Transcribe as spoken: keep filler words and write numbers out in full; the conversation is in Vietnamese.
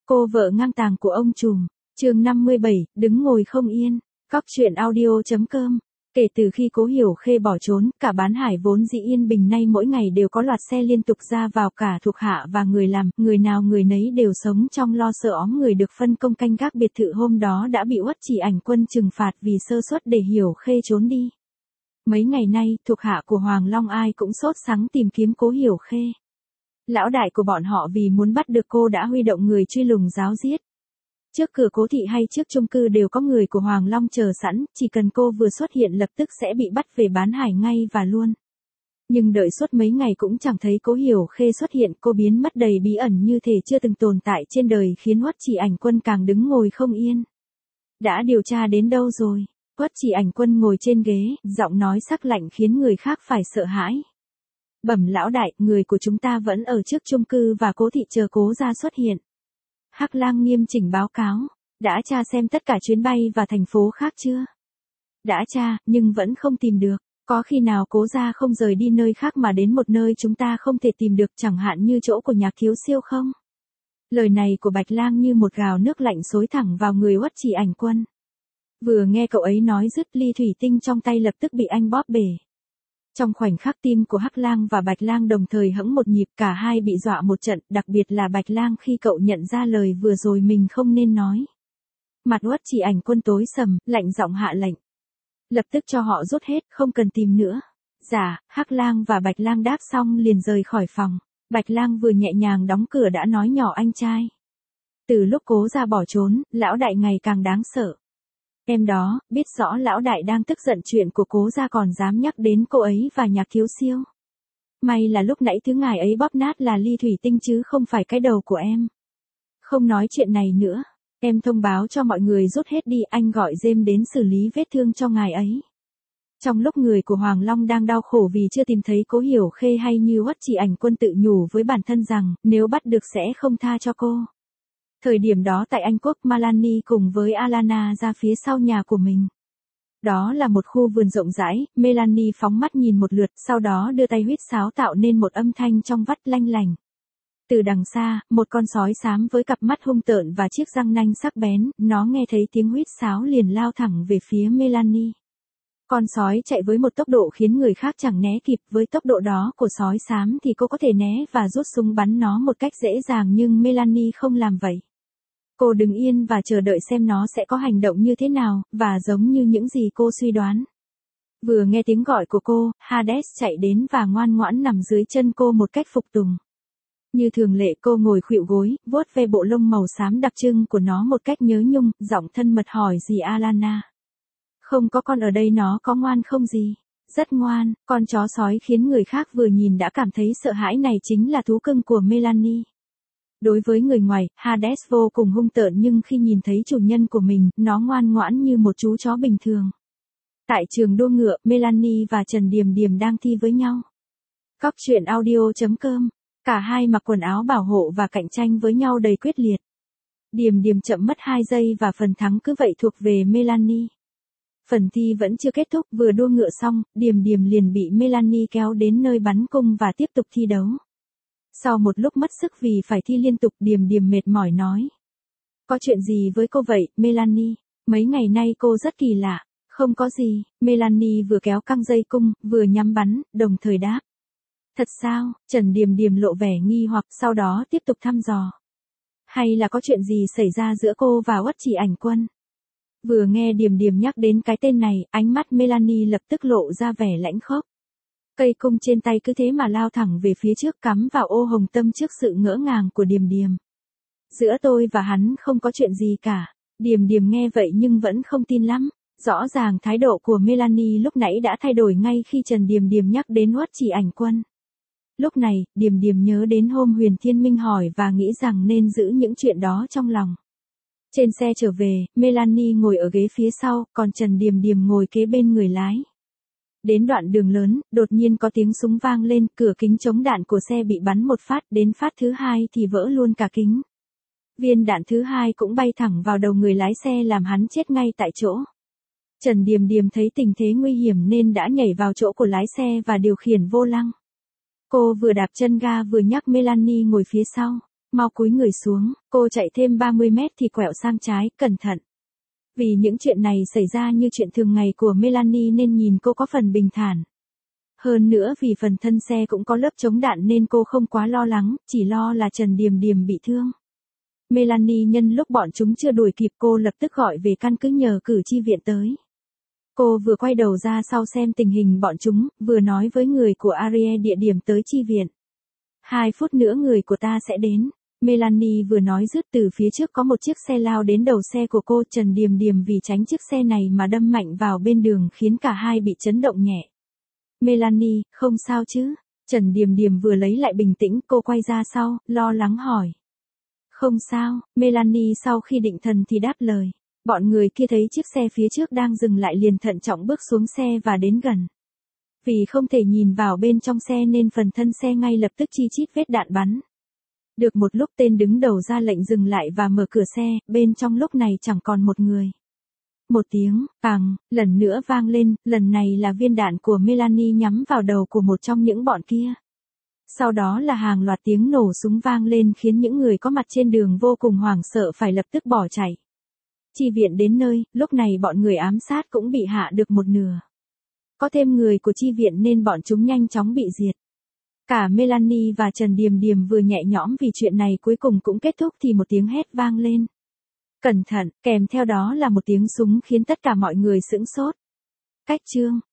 Cô vợ ngang tàng của ông trùm. Chương năm mươi bảy, đứng ngồi không yên. Cóc truyện audio chấm com. Kể từ khi Cố Hiểu Khê bỏ trốn, cả Bán Hải vốn dĩ yên bình nay mỗi ngày đều có loạt xe liên tục ra vào, cả thuộc hạ và người làm, người nào người nấy đều sống trong lo sợ óng người được phân công canh gác biệt thự hôm đó đã bị Uất Chỉ Ảnh Quân trừng phạt vì sơ suất để Hiểu Khê trốn đi. Mấy ngày nay, thuộc hạ của Hoàng Long ai cũng sốt sắng tìm kiếm Cố Hiểu Khê. Lão đại của bọn họ vì muốn bắt được cô đã huy động người truy lùng giáo giết. Trước cửa Cố thị hay trước chung cư đều có người của Hoàng Long chờ sẵn, chỉ cần cô vừa xuất hiện lập tức sẽ bị bắt về Bán Hải ngay và luôn. Nhưng đợi suốt mấy ngày cũng chẳng thấy Cố Hiểu Khê xuất hiện, cô biến mất đầy bí ẩn như thể chưa từng tồn tại trên đời, khiến Uất Chỉ Ảnh Quân càng đứng ngồi không yên. Đã điều tra đến đâu rồi? Uất Chỉ Ảnh Quân ngồi trên ghế, giọng nói sắc lạnh khiến người khác phải sợ hãi. Bẩm lão đại, người của chúng ta vẫn ở trước chung cư và Cố thị chờ Cố gia xuất hiện. Hắc Lang nghiêm chỉnh báo cáo. Đã tra xem tất cả chuyến bay và thành phố khác chưa? Đã tra, nhưng vẫn không tìm được. Có khi nào Cố gia không rời đi nơi khác mà đến một nơi chúng ta không thể tìm được, chẳng hạn như chỗ của nhà Kiếu Siêu không? Lời này của Bạch Lang như một gào nước lạnh xối thẳng vào người Uất Chỉ Ảnh Quân. Vừa nghe cậu ấy nói dứt, ly thủy tinh trong tay lập tức bị anh bóp bể. Trong khoảnh khắc tim của Hắc Lang và Bạch Lang đồng thời hẫng một nhịp, cả hai bị dọa một trận, đặc biệt là Bạch Lang khi cậu nhận ra lời vừa rồi mình không nên nói. Mặt Uất Chỉ Ảnh Quân tối sầm, lạnh giọng hạ lệnh. Lập tức cho họ rút hết, không cần tìm nữa. Dạ, Hắc Lang và Bạch Lang đáp xong liền rời khỏi phòng. Bạch Lang vừa nhẹ nhàng đóng cửa đã nói nhỏ anh trai. Từ lúc Cố gia bỏ trốn, lão đại ngày càng đáng sợ. Em đó, biết rõ lão đại đang tức giận chuyện của Cố gia còn dám nhắc đến cô ấy và nhà Kiếu Siêu. May là lúc nãy thứ ngài ấy bóp nát là ly thủy tinh chứ không phải cái đầu của em. Không nói chuyện này nữa. Em thông báo cho mọi người rút hết đi, anh gọi Dêm đến xử lý vết thương cho ngài ấy. Trong lúc người của Hoàng Long đang đau khổ vì chưa tìm thấy Cố Hiểu Khê, hay như Uất Chỉ Ảnh Quân tự nhủ với bản thân rằng nếu bắt được sẽ không tha cho cô. Thời điểm đó tại Anh Quốc, Melanie cùng với Alana ra phía sau nhà của mình. Đó là một khu vườn rộng rãi, Melanie phóng mắt nhìn một lượt, sau đó đưa tay huýt sáo tạo nên một âm thanh trong vắt lanh lành. Từ đằng xa, một con sói xám với cặp mắt hung tợn và chiếc răng nanh sắc bén, nó nghe thấy tiếng huýt sáo liền lao thẳng về phía Melanie. Con sói chạy với một tốc độ khiến người khác chẳng né kịp, với tốc độ đó của sói xám thì cô có thể né và rút súng bắn nó một cách dễ dàng, nhưng Melanie không làm vậy. Cô đứng yên và chờ đợi xem nó sẽ có hành động như thế nào, và giống như những gì cô suy đoán. Vừa nghe tiếng gọi của cô, Hades chạy đến và ngoan ngoãn nằm dưới chân cô một cách phục tùng. Như thường lệ cô ngồi khuỵu gối, vuốt ve bộ lông màu xám đặc trưng của nó một cách nhớ nhung, giọng thân mật hỏi dì Alana. Không có con ở đây nó có ngoan không gì? Rất ngoan, con chó sói khiến người khác vừa nhìn đã cảm thấy sợ hãi này chính là thú cưng của Melanie. Đối với người ngoài, Hades vô cùng hung tợn, nhưng khi nhìn thấy chủ nhân của mình, nó ngoan ngoãn như một chú chó bình thường. Tại trường đua ngựa, Melanie và Trần Điềm Điềm đang thi với nhau. Cóc truyện audio chấm com. Cả hai mặc quần áo bảo hộ và cạnh tranh với nhau đầy quyết liệt. Điềm Điềm chậm mất hai giây và phần thắng cứ vậy thuộc về Melanie. Phần thi vẫn chưa kết thúc, vừa đua ngựa xong, Điềm Điềm liền bị Melanie kéo đến nơi bắn cung và tiếp tục thi đấu. Sau một lúc mất sức vì phải thi liên tục, Điềm Điềm mệt mỏi nói. Có chuyện gì với cô vậy, Melanie? Mấy ngày nay cô rất kỳ lạ. Không có gì, Melanie vừa kéo căng dây cung, vừa nhắm bắn, đồng thời đáp. Thật sao? Trần Điềm Điềm lộ vẻ nghi hoặc, sau đó tiếp tục thăm dò. Hay là có chuyện gì xảy ra giữa cô và Uất Chỉ Ảnh Quân? Vừa nghe Điềm Điềm nhắc đến cái tên này, ánh mắt Melanie lập tức lộ ra vẻ lãnh khốc. Cây cung trên tay cứ thế mà lao thẳng về phía trước, cắm vào ô hồng tâm trước sự ngỡ ngàng của Điềm Điềm. Giữa tôi và hắn không có chuyện gì cả. Điềm Điềm nghe vậy nhưng vẫn không tin lắm. Rõ ràng thái độ của Melanie lúc nãy đã thay đổi ngay khi Trần Điềm Điềm nhắc đến Uất Chỉ Ảnh Quân. Lúc này, Điềm Điềm nhớ đến hôm Huyền Thiên Minh hỏi và nghĩ rằng nên giữ những chuyện đó trong lòng. Trên xe trở về, Melanie ngồi ở ghế phía sau, còn Trần Điềm Điềm ngồi kế bên người lái. Đến đoạn đường lớn, đột nhiên có tiếng súng vang lên, cửa kính chống đạn của xe bị bắn một phát, đến phát thứ hai thì vỡ luôn cả kính. Viên đạn thứ hai cũng bay thẳng vào đầu người lái xe làm hắn chết ngay tại chỗ. Trần Điềm Điềm thấy tình thế nguy hiểm nên đã nhảy vào chỗ của lái xe và điều khiển vô lăng. Cô vừa đạp chân ga vừa nhắc Melanie ngồi phía sau. mau cúi người xuống, cô chạy thêm ba mươi mét thì quẹo sang trái, cẩn thận. Vì những chuyện này xảy ra như chuyện thường ngày của Melanie nên nhìn cô có phần bình thản. Hơn nữa vì phần thân xe cũng có lớp chống đạn nên cô không quá lo lắng, chỉ lo là Trần Điềm Điềm bị thương. Melanie nhân lúc bọn chúng chưa đuổi kịp cô lập tức gọi về căn cứ nhờ cử chi viện tới. Cô vừa quay đầu ra sau xem tình hình bọn chúng, vừa nói với người của Arie địa điểm tới chi viện. Hai phút nữa người của ta sẽ đến. Melanie vừa nói dứt từ phía trước có một chiếc xe lao đến đầu xe của cô. Trần Điềm Điềm vì tránh chiếc xe này mà đâm mạnh vào bên đường khiến cả hai bị chấn động nhẹ. Melanie, không sao chứ? Trần Điềm Điềm vừa lấy lại bình tĩnh, cô quay ra sau, lo lắng hỏi. Không sao, Melanie sau khi định thần thì đáp lời. Bọn người kia thấy chiếc xe phía trước đang dừng lại liền thận trọng bước xuống xe và đến gần. Vì không thể nhìn vào bên trong xe nên phần thân xe ngay lập tức chi chít vết đạn bắn. Được một lúc tên đứng đầu ra lệnh dừng lại và mở cửa xe, bên trong lúc này chẳng còn một người. Một tiếng, bàng, lần nữa vang lên, lần này là viên đạn của Melanie nhắm vào đầu của một trong những bọn kia. Sau đó là hàng loạt tiếng nổ súng vang lên khiến những người có mặt trên đường vô cùng hoảng sợ phải lập tức bỏ chạy. Chi viện đến nơi, lúc này bọn người ám sát cũng bị hạ được một nửa. Có thêm người của chi viện nên bọn chúng nhanh chóng bị diệt. Cả Melanie và Trần Điềm Điềm vừa nhẹ nhõm vì chuyện này cuối cùng cũng kết thúc thì một tiếng hét vang lên. Cẩn thận, kèm theo đó là một tiếng súng khiến tất cả mọi người sững sốt. Cách chương